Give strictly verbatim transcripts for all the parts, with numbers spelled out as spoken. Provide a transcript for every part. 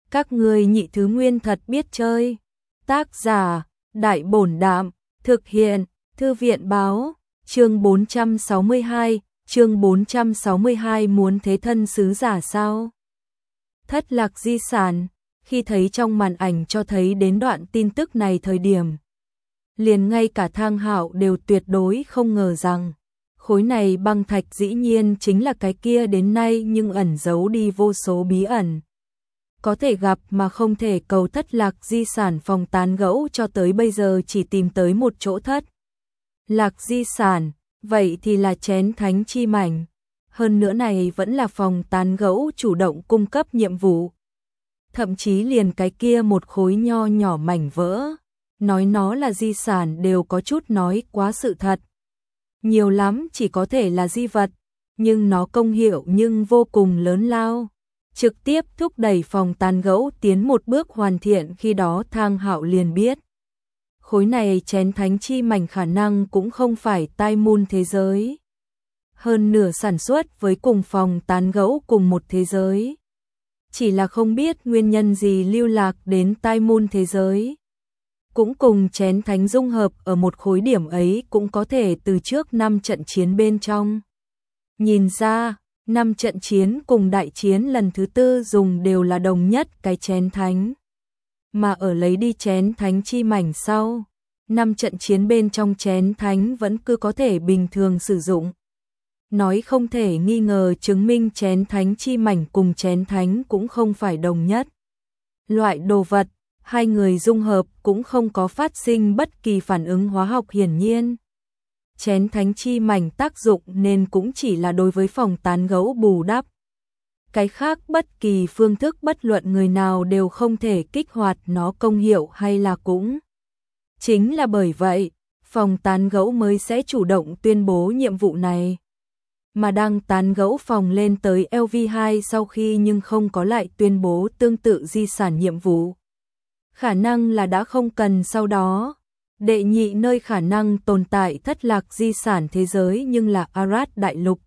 Các ngươi nhị thứ nguyên thật biết chơi. Tác giả, Đại Bổn Đạm, thực hiện, Thư viện Báo, chương bốn trăm sáu mươi hai, chương bốn trăm sáu mươi hai muốn thế thân sứ giả sao? Thất lạc di sản, khi thấy trong màn ảnh cho thấy đến đoạn tin tức này thời điểm. Liền ngay cả Thang Hạo đều tuyệt đối không ngờ rằng, khối này băng thạch dĩ nhiên chính là cái kia đến nay nhưng ẩn giấu đi vô số bí ẩn. Có thể gặp mà không thể cầu thất lạc di sản phòng tán gẫu cho tới bây giờ chỉ tìm tới một chỗ thất. Lạc di sản, vậy thì là chén thánh chi mảnh. Hơn nữa này vẫn là phòng tán gẫu chủ động cung cấp nhiệm vụ. Thậm chí liền cái kia một khối nho nhỏ mảnh vỡ. Nói nó là di sản đều có chút nói quá sự thật. Nhiều lắm chỉ có thể là di vật, nhưng nó công hiệu nhưng vô cùng lớn lao. Trực tiếp thúc đẩy phòng tán gẫu tiến một bước hoàn thiện khi đó Thang Hạo liền biết. Khối này chén thánh chi mảnh khả năng cũng không phải tai môn thế giới. Hơn nửa sản xuất với cùng phòng tán gẫu cùng một thế giới. Chỉ là không biết nguyên nhân gì lưu lạc đến tai môn thế giới. Cũng cùng chén thánh dung hợp ở một khối điểm ấy cũng có thể từ trước năm trận chiến bên trong. Nhìn ra, năm trận chiến cùng đại chiến lần thứ tư dùng đều là đồng nhất cái chén thánh. Mà ở lấy đi chén thánh chi mảnh sau, năm trận chiến bên trong chén thánh vẫn cứ có thể bình thường sử dụng. Nói không thể nghi ngờ chứng minh chén thánh chi mảnh cùng chén thánh cũng không phải đồng nhất. Loại đồ vật, hai người dung hợp cũng không có phát sinh bất kỳ phản ứng hóa học hiển nhiên. Chén thánh chi mảnh tác dụng nên cũng chỉ là đối với phòng tán gẫu bù đắp. Cái khác bất kỳ phương thức bất luận người nào đều không thể kích hoạt nó công hiệu hay là cũng. Chính là bởi vậy, phòng tán gẫu mới sẽ chủ động tuyên bố nhiệm vụ này. Mà đang tán gẫu phòng lên tới L V hai sau khi nhưng không có lại tuyên bố tương tự di sản nhiệm vụ. Khả năng là đã không cần sau đó. Đệ nhị nơi khả năng tồn tại thất lạc di sản thế giới nhưng là Arad Đại Lục.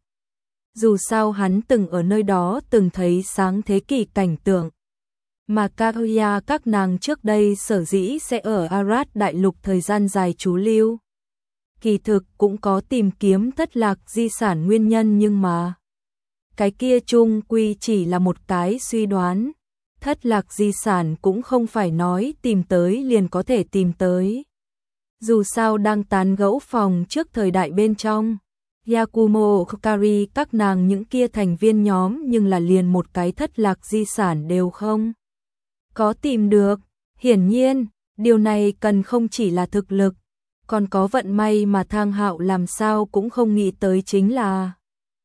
Dù sao hắn từng ở nơi đó từng thấy sáng thế kỷ cảnh tượng. Mà Kaguya các nàng trước đây sở dĩ sẽ ở Arad Đại Lục thời gian dài trú lưu. Kỳ thực cũng có tìm kiếm thất lạc di sản nguyên nhân nhưng mà cái kia chung quy chỉ là một cái suy đoán. Thất lạc di sản cũng không phải nói tìm tới liền có thể tìm tới. Dù sao đang tán gẫu phòng trước thời đại bên trong, Yakumo Kokari các nàng những kia thành viên nhóm nhưng là liền một cái thất lạc di sản đều không có tìm được. Hiển nhiên, điều này cần không chỉ là thực lực, còn có vận may mà Thang Hạo làm sao cũng không nghĩ tới chính là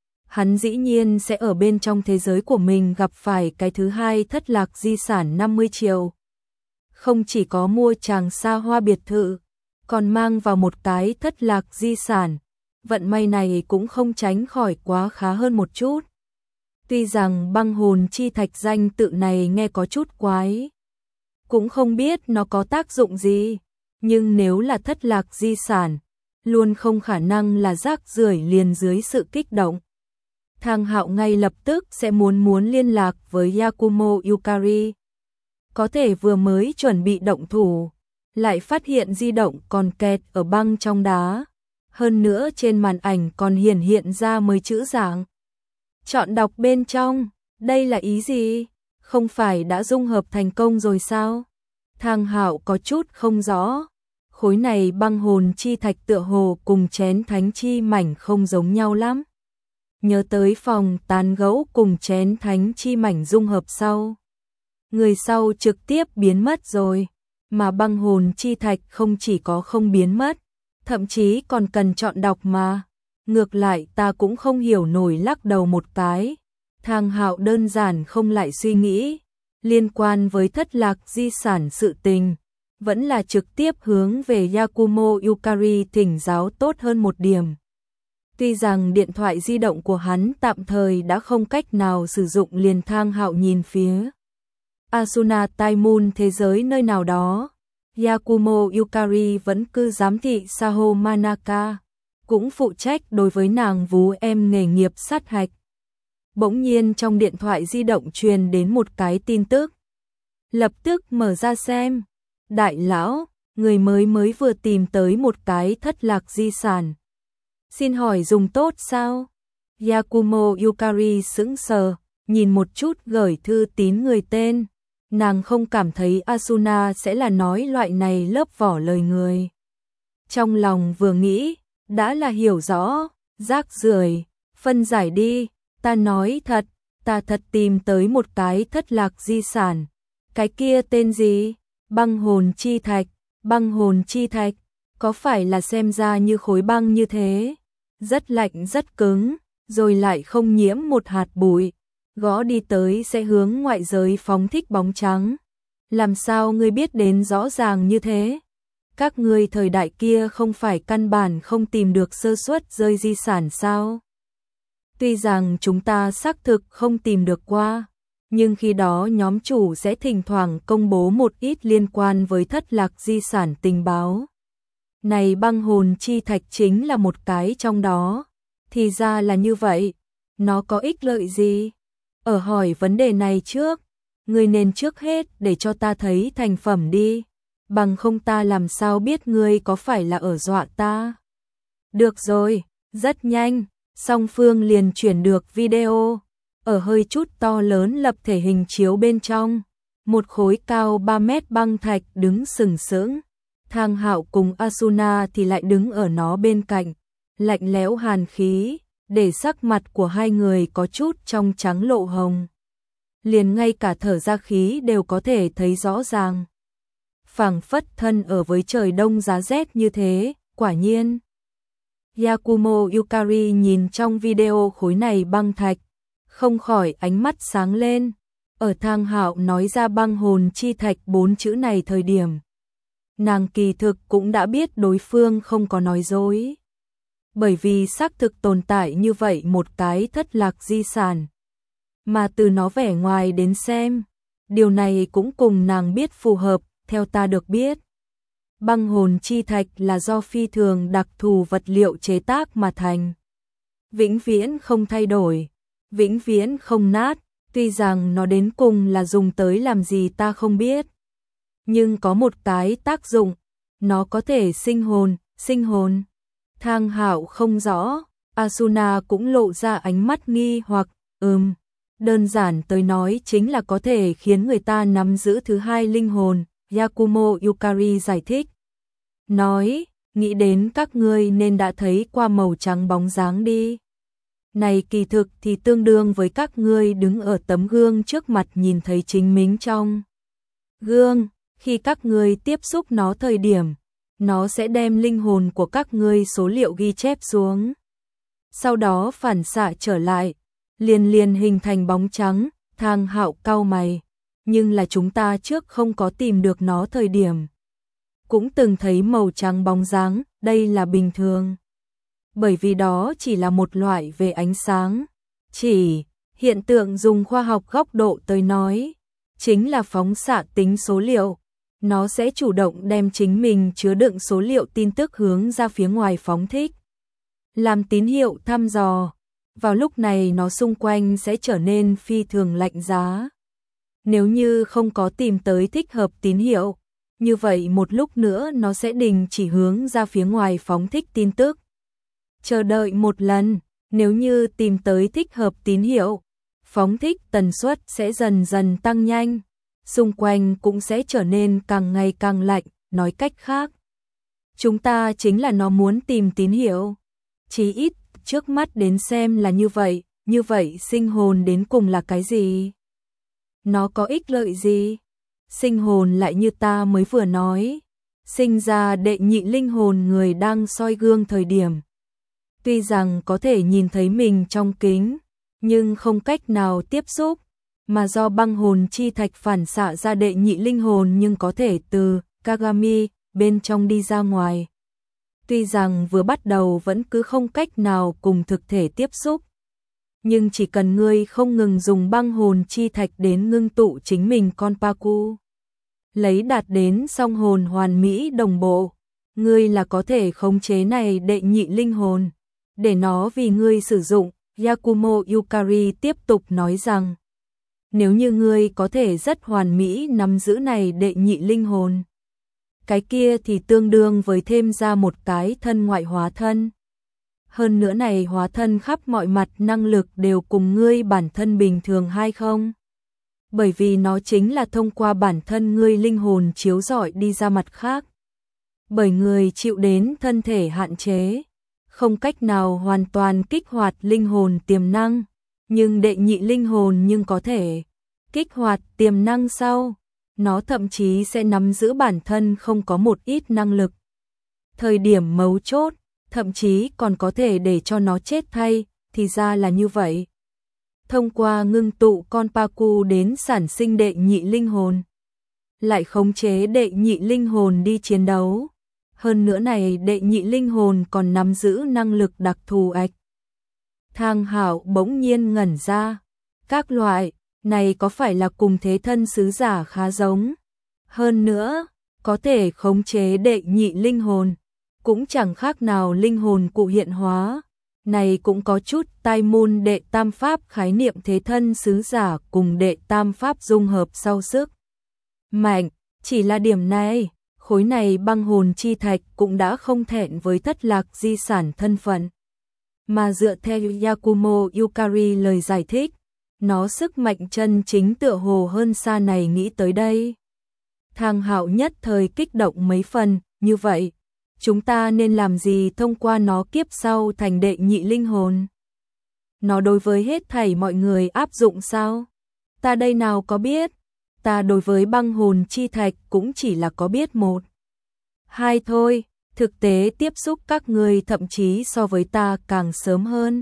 hắn dĩ nhiên sẽ ở bên trong thế giới của mình gặp phải cái thứ hai thất lạc di sản năm mươi triệu. Không chỉ có mua chàng xa hoa biệt thự, còn mang vào một cái thất lạc di sản, vận may này cũng không tránh khỏi quá khá hơn một chút. Tuy rằng băng hồn chi thạch danh tự này nghe có chút quái, cũng không biết nó có tác dụng gì, nhưng nếu là thất lạc di sản, luôn không khả năng là rác rưởi liền dưới sự kích động. Thang Hạo ngay lập tức sẽ muốn muốn liên lạc với Yakumo Yukari. Có thể vừa mới chuẩn bị động thủ, lại phát hiện di động còn kẹt ở băng trong đá. Hơn nữa trên màn ảnh còn hiển hiện ra mấy chữ dạng. Chọn đọc bên trong, đây là ý gì? Không phải đã dung hợp thành công rồi sao? Thang Hạo có chút không rõ. Khối này băng hồn chi thạch tựa hồ cùng chén thánh chi mảnh không giống nhau lắm. Nhớ tới phòng tán gẫu cùng chén thánh chi mảnh dung hợp sau. Người sau trực tiếp biến mất rồi. Mà băng hồn chi thạch không chỉ có không biến mất, thậm chí còn cần chọn đọc mà. Ngược lại ta cũng không hiểu nổi lắc đầu một cái. Thang Hạo đơn giản không lại suy nghĩ. Liên quan với thất lạc di sản sự tình, vẫn là trực tiếp hướng về Yakumo Yukari thỉnh giáo tốt hơn một điểm. Tuy rằng điện thoại di động của hắn tạm thời đã không cách nào sử dụng liền Thang Hạo nhìn phía Asuna Taimon thế giới nơi nào đó. Yakumo Yukari vẫn cứ giám thị Saho Manaka, cũng phụ trách đối với nàng vú em nghề nghiệp sát hạch. Bỗng nhiên trong điện thoại di động truyền đến một cái tin tức. lập tức mở ra xem. Đại lão, người mới mới vừa tìm tới một cái thất lạc di sản. Xin hỏi dùng tốt sao? Yakumo Yukari sững sờ, nhìn một chút gửi thư tín người tên. Nàng không cảm thấy Asuna sẽ là nói loại này lớp vỏ lời người. Trong lòng vừa nghĩ, đã là hiểu rõ, rác rưởi, phân giải đi, ta nói thật, ta thật tìm tới một cái thất lạc di sản. Cái kia tên gì? Băng hồn chi thạch, băng hồn chi thạch, có phải là xem ra như khối băng như thế? Rất lạnh rất cứng, rồi lại không nhiễm một hạt bụi, gõ đi tới sẽ hướng ngoại giới phóng thích bóng trắng. Làm sao ngươi biết đến rõ ràng như thế? Các ngươi thời đại kia không phải căn bản không tìm được sơ suất rơi di sản sao? Tuy rằng chúng ta xác thực không tìm được qua, nhưng khi đó nhóm chủ sẽ thỉnh thoảng công bố một ít liên quan với thất lạc di sản tình báo. Này băng hồn chi thạch chính là một cái trong đó. Thì ra là như vậy, nó có ích lợi gì? Ở hỏi vấn đề này trước, ngươi nên trước hết để cho ta thấy thành phẩm đi, bằng không ta làm sao biết ngươi có phải là ở dọa ta. Được rồi, rất nhanh, song phương liền chuyển được video, ở hơi chút to lớn lập thể hình chiếu bên trong, một khối cao ba mét băng thạch đứng sừng sững, Thang Hạo cùng Asuna thì lại đứng ở nó bên cạnh, lạnh lẽo hàn khí, để sắc mặt của hai người có chút trong trắng lộ hồng. Liền ngay cả thở ra khí đều có thể thấy rõ ràng. Phảng phất thân ở với trời đông giá rét như thế, quả nhiên. Yakumo Yukari nhìn trong video khối này băng thạch, không khỏi ánh mắt sáng lên. Ở Thang Hạo nói ra băng hồn chi thạch bốn chữ này thời điểm, nàng kỳ thực cũng đã biết đối phương không có nói dối. Bởi vì xác thực tồn tại như vậy một cái thất lạc di sản. Mà từ nó vẻ ngoài đến xem, điều này cũng cùng nàng biết phù hợp, theo ta được biết. Băng hồn chi thạch là do phi thường đặc thù vật liệu chế tác mà thành. Vĩnh viễn không thay đổi, vĩnh viễn không nát, tuy rằng nó đến cùng là dùng tới làm gì ta không biết. Nhưng có một cái tác dụng, nó có thể sinh hồn, sinh hồn. Thang Hạo không rõ, Asuna cũng lộ ra ánh mắt nghi hoặc, ừm, đơn giản tới nói chính là có thể khiến người ta nắm giữ thứ hai linh hồn, Yakumo Yukari giải thích. Nói, nghĩ đến các ngươi nên đã thấy qua màu trắng bóng dáng đi. Này kỳ thực thì tương đương với các ngươi đứng ở tấm gương trước mặt nhìn thấy chính mình trong gương, khi các ngươi tiếp xúc nó thời điểm, nó sẽ đem linh hồn của các ngươi số liệu ghi chép xuống. Sau đó phản xạ trở lại, liền liền hình thành bóng trắng. Thang Hạo cau mày, nhưng là chúng ta trước không có tìm được nó thời điểm. Cũng từng thấy màu trắng bóng dáng, đây là bình thường. Bởi vì đó chỉ là một loại về ánh sáng. Chỉ, hiện tượng dùng khoa học góc độ tới nói, chính là phóng xạ tính số liệu. Nó sẽ chủ động đem chính mình chứa đựng số liệu tin tức hướng ra phía ngoài phóng thích. Làm tín hiệu thăm dò. Vào lúc này nó xung quanh sẽ trở nên phi thường lạnh giá. Nếu như không có tìm tới thích hợp tín hiệu, như vậy một lúc nữa nó sẽ đình chỉ hướng ra phía ngoài phóng thích tin tức. Chờ đợi một lần, nếu như tìm tới thích hợp tín hiệu, phóng thích tần suất sẽ dần dần tăng nhanh. Xung quanh cũng sẽ trở nên càng ngày càng lạnh, nói cách khác. Chúng ta chính là nó muốn tìm tín hiệu. Chí ít, trước mắt đến xem là như vậy, như vậy sinh hồn đến cùng là cái gì? Nó có ích lợi gì? Sinh hồn lại như ta mới vừa nói, sinh ra đệ nhị linh hồn người đang soi gương thời điểm. Tuy rằng có thể nhìn thấy mình trong kính, nhưng không cách nào tiếp xúc. Mà do băng hồn chi thạch phản xạ ra đệ nhị linh hồn nhưng có thể từ Kagami bên trong đi ra ngoài. Tuy rằng vừa bắt đầu vẫn cứ không cách nào cùng thực thể tiếp xúc, nhưng chỉ cần ngươi không ngừng dùng băng hồn chi thạch đến ngưng tụ chính mình con Paku, lấy đạt đến song hồn hoàn mỹ đồng bộ, ngươi là có thể khống chế này đệ nhị linh hồn, để nó vì ngươi sử dụng. Yakumo Yukari tiếp tục nói rằng, Nếu như ngươi có thể rất hoàn mỹ nắm giữ này đệ nhị linh hồn, cái kia thì tương đương với thêm ra một cái thân ngoại hóa thân. Hơn nữa này hóa thân khắp mọi mặt năng lực đều cùng ngươi bản thân bình thường hay không? Bởi vì nó chính là thông qua bản thân ngươi linh hồn chiếu rọi đi ra mặt khác. Bởi người chịu đến thân thể hạn chế, không cách nào hoàn toàn kích hoạt linh hồn tiềm năng, nhưng đệ nhị linh hồn nhưng có thể kích hoạt tiềm năng sau, nó thậm chí sẽ nắm giữ bản thân không có một ít năng lực. Thời điểm mấu chốt, thậm chí còn có thể để cho nó chết thay, thì ra là như vậy. Thông qua ngưng tụ con Pacu đến sản sinh đệ nhị linh hồn, lại khống chế đệ nhị linh hồn đi chiến đấu. Hơn nữa này đệ nhị linh hồn còn nắm giữ năng lực đặc thù ạch. Thang Hạo bỗng nhiên ngẩn ra, các loại này có phải là cùng thế thân sứ giả khá giống. Hơn nữa, có thể khống chế đệ nhị linh hồn, cũng chẳng khác nào linh hồn cụ hiện hóa. Này cũng có chút tai môn đệ tam pháp khái niệm thế thân sứ giả cùng đệ tam pháp dung hợp sau sức mạnh. Chỉ là điểm này, khối này băng hồn chi thạch cũng đã không thẹn với thất lạc di sản thân phận. Mà dựa theo Yakumo Yukari lời giải thích, nó sức mạnh chân chính tựa hồ hơn xa này nghĩ tới đây. Thang Hạo nhất thời kích động mấy phần, như vậy, chúng ta nên làm gì thông qua nó kiếp sau thành đệ nhị linh hồn? Nó đối với hết thảy mọi người áp dụng sao? Ta đây nào có biết, ta đối với băng hồn chi thạch cũng chỉ là có biết một. Hai thôi, thực tế tiếp xúc các người thậm chí so với ta càng sớm hơn.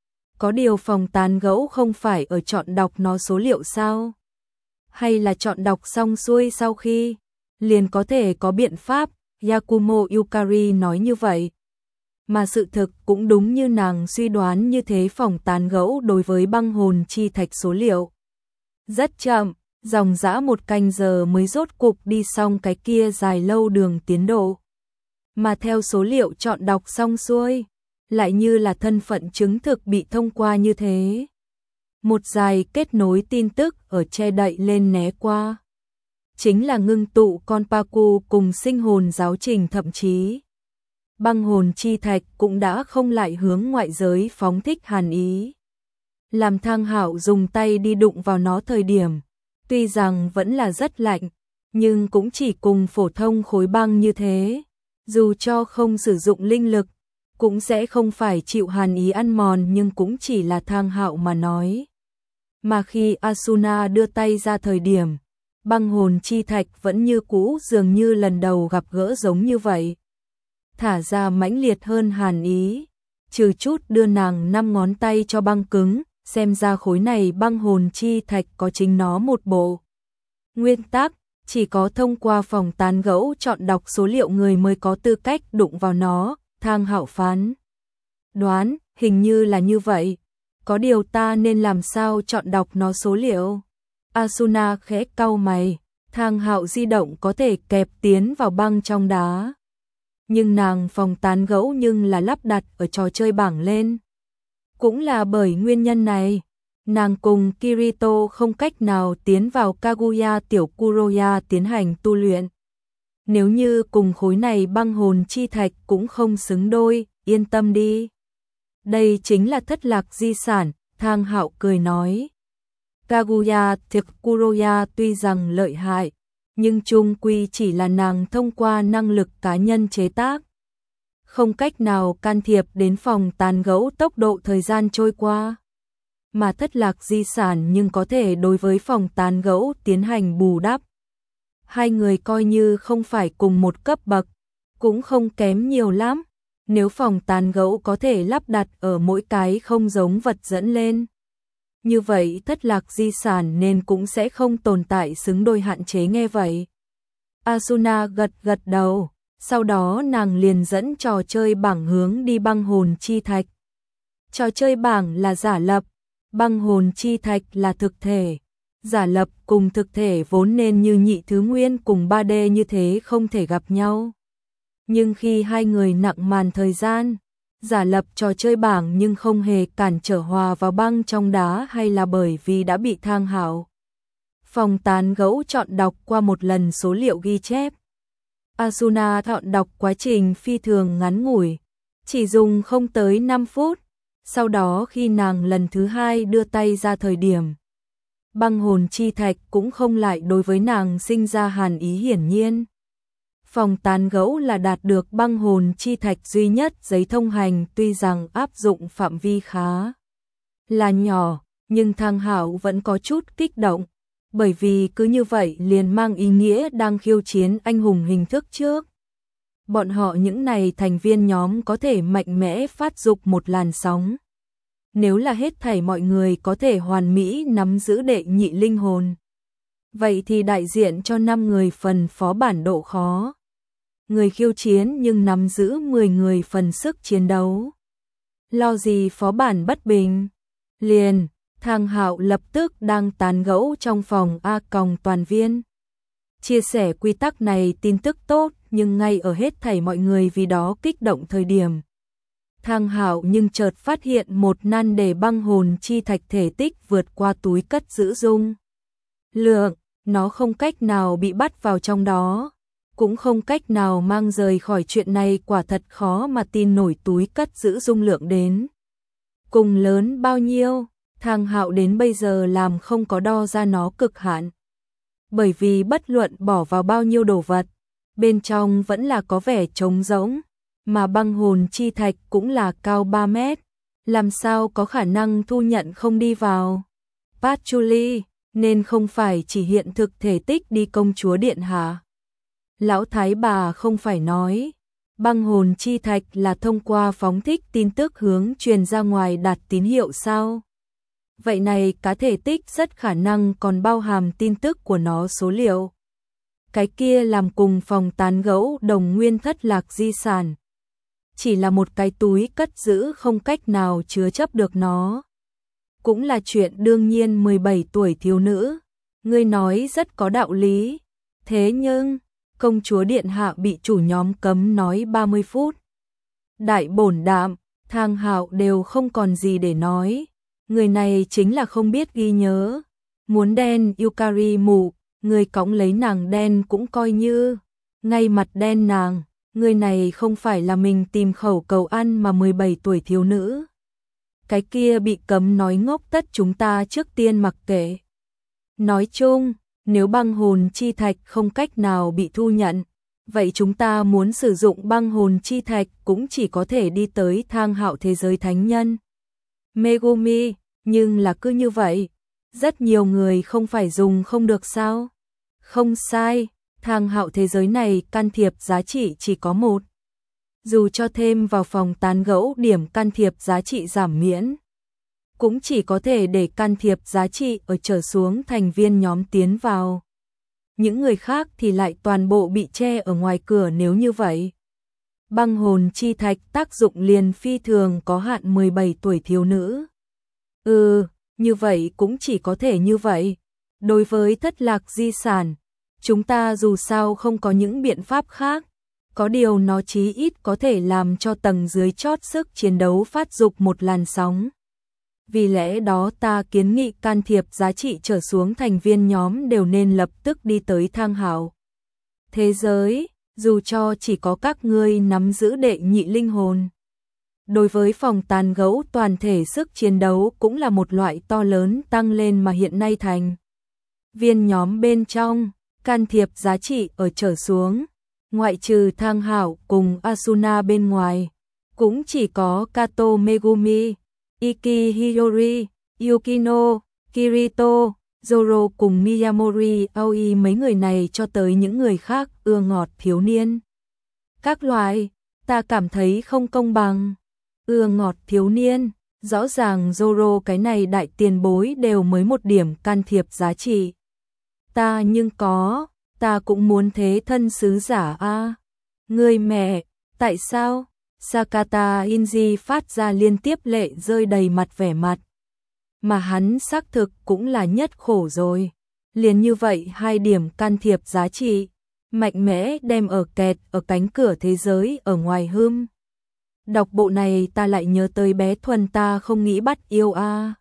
Có điều phòng tán gẫu không phải ở chọn đọc nó số liệu sao? Hay là chọn đọc xong xuôi sau khi, liền có thể có biện pháp, Yakumo Yukari nói như vậy. Mà sự thực cũng đúng như nàng suy đoán như thế phòng tán gẫu đối với băng hồn chi thạch số liệu. Rất chậm, dòng dã một canh giờ mới rốt cục đi xong cái kia dài lâu đường tiến độ. Mà theo số liệu chọn đọc xong xuôi, lại như là thân phận chứng thực bị thông qua như thế. Một dài kết nối tin tức ở che đậy lên né qua. Chính là ngưng tụ con Pacu cùng sinh hồn giáo trình, thậm chí băng hồn chi thạch cũng đã không lại hướng ngoại giới phóng thích hàn ý. Làm Thang Hạo dùng tay đi đụng vào nó thời điểm, tuy rằng vẫn là rất lạnh, nhưng cũng chỉ cùng phổ thông khối băng như thế. Dù cho không sử dụng linh lực, cũng sẽ không phải chịu hàn ý ăn mòn, nhưng cũng chỉ là Thang Hạo mà nói. Mà khi Asuna đưa tay ra thời điểm, băng hồn chi thạch vẫn như cũ, dường như lần đầu gặp gỡ giống như vậy. Thả ra mãnh liệt hơn hàn ý, trừ chút đưa nàng năm ngón tay cho băng cứng, xem ra khối này băng hồn chi thạch có chính nó một bộ nguyên tắc, chỉ có thông qua phòng tán gẫu chọn đọc số liệu người mới có tư cách đụng vào nó. Thang Hạo phán đoán, hình như là như vậy. Có điều ta nên làm sao chọn đọc nó số liệu? Asuna khẽ cau mày, Thang Hạo di động có thể kẹp tiến vào băng trong đá. Nhưng nàng phòng tán gẫu nhưng là lắp đặt ở trò chơi bảng lên. Cũng là bởi nguyên nhân này, nàng cùng Kirito không cách nào tiến vào Kaguya tiểu Kuroya tiến hành tu luyện. Nếu như cùng khối này băng hồn chi thạch cũng không xứng đôi, yên tâm đi. Đây chính là thất lạc di sản, Thang Hạo cười nói. Kaguya tiểu Kuroya tuy rằng lợi hại, nhưng chung quy chỉ là nàng thông qua năng lực cá nhân chế tác. Không cách nào can thiệp đến phòng tán gẫu tốc độ thời gian trôi qua. Mà thất lạc di sản nhưng có thể đối với phòng tán gẫu tiến hành bù đắp. Hai người coi như không phải cùng một cấp bậc, cũng không kém nhiều lắm. Nếu phòng tán gẫu có thể lắp đặt ở mỗi cái không giống vật dẫn lên, như vậy thất lạc di sản nên cũng sẽ không tồn tại xứng đôi hạn chế. Nghe vậy, Asuna gật gật đầu, sau đó nàng liền dẫn trò chơi bảng hướng đi băng hồn chi thạch. Trò chơi bảng là giả lập, băng hồn chi thạch là thực thể. Giả lập cùng thực thể vốn nên như nhị thứ nguyên cùng ba D như thế không thể gặp nhau. Nhưng khi hai người nặng màn thời gian, giả lập trò chơi bảng nhưng không hề cản trở hòa vào băng trong đá, hay là bởi vì đã bị Thang Hạo Phòng tán gẫu chọn đọc qua một lần số liệu ghi chép. Asuna chọn đọc quá trình phi thường ngắn ngủi, chỉ dùng không tới năm phút. Sau đó khi nàng lần thứ hai đưa tay ra thời điểm, băng hồn chi thạch cũng không lại đối với nàng sinh ra hàn ý hiển nhiên. Phòng tán gẫu là đạt được băng hồn chi thạch duy nhất giấy thông hành, tuy rằng áp dụng phạm vi khá là nhỏ, nhưng Thang Hạo vẫn có chút kích động, bởi vì cứ như vậy liền mang ý nghĩa đang khiêu chiến anh hùng hình thức trước. Bọn họ những này thành viên nhóm có thể mạnh mẽ phát dục một làn sóng. Nếu là hết thảy mọi người có thể hoàn mỹ nắm giữ đệ nhị linh hồn, vậy thì đại diện cho năm người phần phó bản độ khó. Người khiêu chiến nhưng nắm giữ mười người phần sức chiến đấu. Lo gì phó bản bất bình. Liền, Thang Hạo lập tức đang tán gẫu trong phòng A còng toàn viên. Chia sẻ quy tắc này tin tức tốt, nhưng ngay ở hết thảy mọi người vì đó kích động thời điểm, Thang Hạo nhưng chợt phát hiện một nan đề băng hồn chi thạch thể tích vượt qua túi cất giữ dung lượng, nó không cách nào bị bắt vào trong đó, cũng không cách nào mang rời khỏi. Chuyện này quả thật khó mà tin nổi, túi cất giữ dung lượng đến cùng lớn bao nhiêu. Thang Hạo đến bây giờ làm không có đo ra nó cực hạn, bởi vì bất luận bỏ vào bao nhiêu đồ vật, bên trong vẫn là có vẻ trống rỗng, mà băng hồn chi thạch cũng là cao ba mét, làm sao có khả năng thu nhận không đi vào. Patchouli, nên không phải chỉ hiện thực thể tích đi công chúa điện hạ. Lão thái bà không phải nói, băng hồn chi thạch là thông qua phóng thích tin tức hướng truyền ra ngoài đạt tín hiệu sao? Vậy này cá thể tích rất khả năng còn bao hàm tin tức của nó số liệu. Cái kia làm cùng phòng tán gẫu đồng nguyên thất lạc di sản. Chỉ là một cái túi cất giữ không cách nào chứa chấp được nó. Cũng là chuyện đương nhiên. Mười bảy tuổi thiếu nữ, ngươi nói rất có đạo lý. Thế nhưng, công chúa điện hạ bị chủ nhóm cấm nói ba mươi phút. Đại bổn đạm, Thang Hạo đều không còn gì để nói. Người này chính là không biết ghi nhớ. Muốn đen Yukari mù, người cõng lấy nàng đen cũng coi như. Ngay mặt đen nàng, người này không phải là mình tìm khẩu cầu ăn mà mười bảy tuổi thiếu nữ. Cái kia bị cấm nói ngốc tất chúng ta trước tiên mặc kệ. Nói chung, nếu băng hồn chi thạch không cách nào bị thu nhận, vậy chúng ta muốn sử dụng băng hồn chi thạch cũng chỉ có thể đi tới Thang Hạo thế giới thánh nhân Megumi, nhưng là cứ như vậy, rất nhiều người không phải dùng không được sao? Không sai, Thang Hạo thế giới này can thiệp giá trị chỉ có một. Dù cho thêm vào phòng tán gẫu điểm can thiệp giá trị giảm miễn, cũng chỉ có thể để can thiệp giá trị ở trở xuống thành viên nhóm tiến vào. Những người khác thì lại toàn bộ bị che ở ngoài cửa. Nếu như vậy, băng hồn chi thạch tác dụng liền phi thường có hạn. Mười bảy tuổi thiếu nữ. Ừ, như vậy cũng chỉ có thể như vậy. Đối với thất lạc di sản, chúng ta dù sao không có những biện pháp khác. Có điều nó chí ít có thể làm cho tầng dưới chót sức chiến đấu phát dục một làn sóng. Vì lẽ đó ta kiến nghị can thiệp giá trị trở xuống thành viên nhóm đều nên lập tức đi tới Thang Hạo thế giới, dù cho chỉ có các ngươi nắm giữ đệ nhị linh hồn. Đối với phòng tán gẫu toàn thể sức chiến đấu cũng là một loại to lớn tăng lên, mà hiện nay thành viên nhóm bên trong can thiệp giá trị ở trở xuống, ngoại trừ Thang Hạo cùng Asuna bên ngoài, cũng chỉ có Kato Megumi, Iki Hiyori, Yukino, Kirito, Zoro cùng Miyamori Aoi. Mấy người này cho tới những người khác ưa ngọt thiếu niên. Các loại, ta cảm thấy không công bằng. Ưa ngọt thiếu niên, rõ ràng Zoro cái này đại tiền bối đều mới một điểm can thiệp giá trị. Ta nhưng có, ta cũng muốn thế thân sứ giả a. À. Người mẹ, tại sao? Sakata Inji phát ra liên tiếp lệ rơi đầy mặt vẻ mặt. Mà hắn xác thực cũng là nhất khổ rồi. Liền như vậy hai điểm can thiệp giá trị, mạnh mẽ đem ở kẹt ở cánh cửa thế giới ở ngoài hươm. Đọc bộ này ta lại nhớ tới bé Thuần ta không nghĩ bắt yêu a. À.